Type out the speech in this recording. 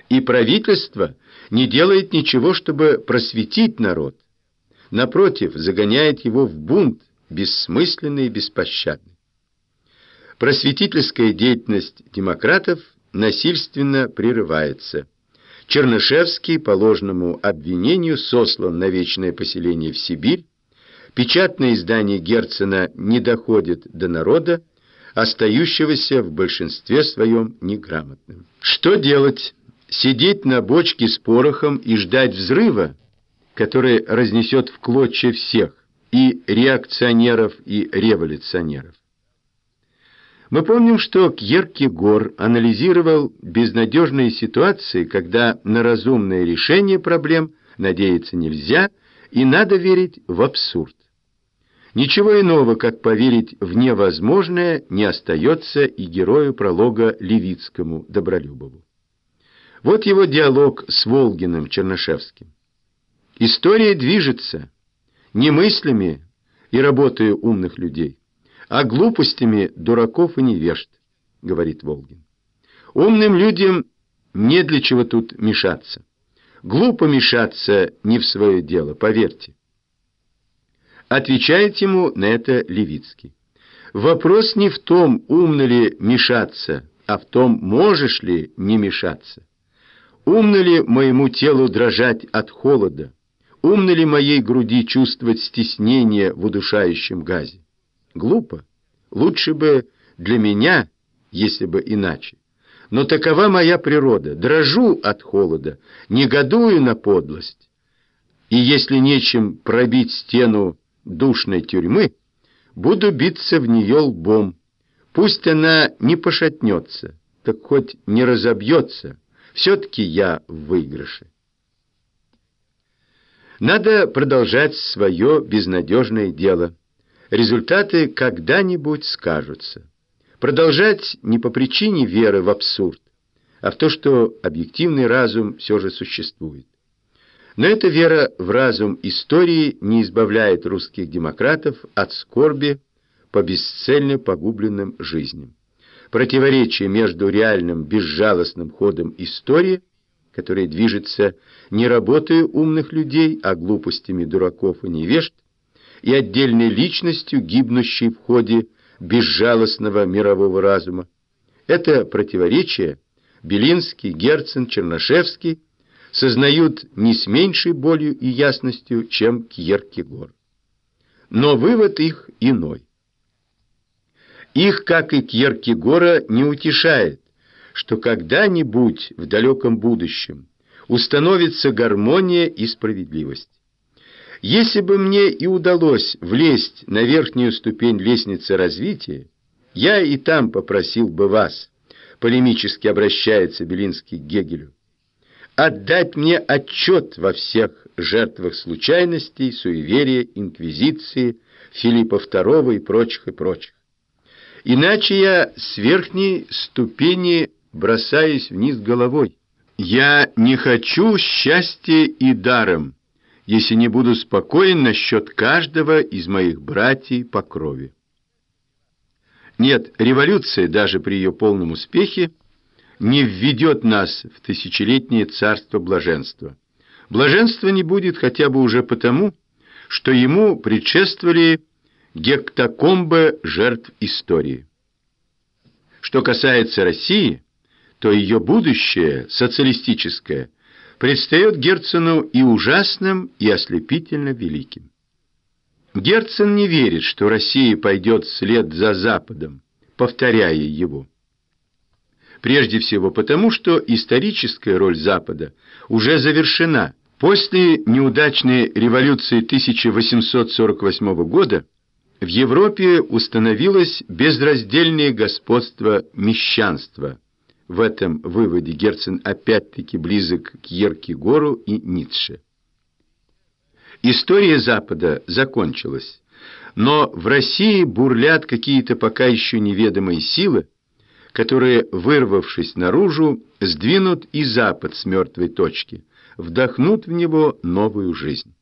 И правительство не делает ничего, чтобы просветить народ. Напротив, загоняет его в бунт, бессмысленный и беспощадный. Просветительская деятельность демократов насильственно прерывается. Чернышевский по ложному обвинению сослан на вечное поселение в Сибирь, печатное издание Герцена не доходит до народа, остающегося в большинстве своем неграмотным. Что делать? Сидеть на бочке с порохом и ждать взрыва, который разнесет в клочья всех, и реакционеров, и революционеров? Мы помним, что Кьеркегор анализировал безнадежные ситуации, когда на разумное решение проблем надеяться нельзя, и надо верить в абсурд. Ничего иного, как поверить в невозможное, не остается и герою пролога Левицкому Добролюбову. Вот его диалог с Волгиным Чернышевским. «История движется не мыслями и работой умных людей, а глупостями дураков и невежд», — говорит Волгин. «Умным людям не для чего тут мешаться. Глупо мешаться не в свое дело, поверьте». Отвечает ему на это Левицкий. Вопрос не в том, умно ли мешаться, а в том, можешь ли не мешаться. Умно ли моему телу дрожать от холода? Умно ли моей груди чувствовать стеснение в удушающем газе? Глупо. Лучше бы для меня, если бы иначе. Но такова моя природа. Дрожу от холода, негодую на подлость. И если нечем пробить стену душной тюрьмы, буду биться в нее лбом. Пусть она не пошатнется, так хоть не разобьется, все-таки я в выигрыше. Надо продолжать свое безнадежное дело. Результаты когда-нибудь скажутся. Продолжать не по причине веры в абсурд, а в то, что объективный разум все же существует. Но эта вера в разум истории не избавляет русских демократов от скорби по бесцельно погубленным жизням. Противоречие между реальным безжалостным ходом истории, которая движется не работой умных людей, а глупостями дураков и невежд, и отдельной личностью, гибнущей в ходе безжалостного мирового разума. Это противоречие Белинский, Герцен, Чернышевский сознают не с меньшей болью и ясностью, чем Кьеркегор. Но вывод их иной. Их, как и Кьеркегора, не утешает, что когда-нибудь в далеком будущем установится гармония и справедливость. Если бы мне и удалось влезть на верхнюю ступень лестницы развития, я и там попросил бы вас, полемически обращается Белинский к Гегелю, отдать мне отчет во всех жертвах случайностей, суеверия, инквизиции, Филиппа II и прочих, и прочих. Иначе я с верхней ступени бросаюсь вниз головой. Я не хочу счастья и даром, если не буду спокоен насчет каждого из моих братьев по крови. Нет, революция, даже при ее полном успехе, не введет нас в тысячелетнее царство блаженства. Блаженства не будет хотя бы уже потому, что ему предшествовали гектокомбы жертв истории. Что касается России, то ее будущее, социалистическое, предстает Герцену и ужасным, и ослепительно великим. Герцен не верит, что Россия пойдет вслед за Западом, повторяя его. Прежде всего потому, что историческая роль Запада уже завершена. После неудачной революции 1848 года в Европе установилось безраздельное господство мещанства. В этом выводе Герцен опять-таки близок к Кьеркегору и Ницше. История Запада закончилась, но в России бурлят какие-то пока еще неведомые силы, которые, вырвавшись наружу, сдвинут и Запад с мертвой точки, вдохнут в него новую жизнь.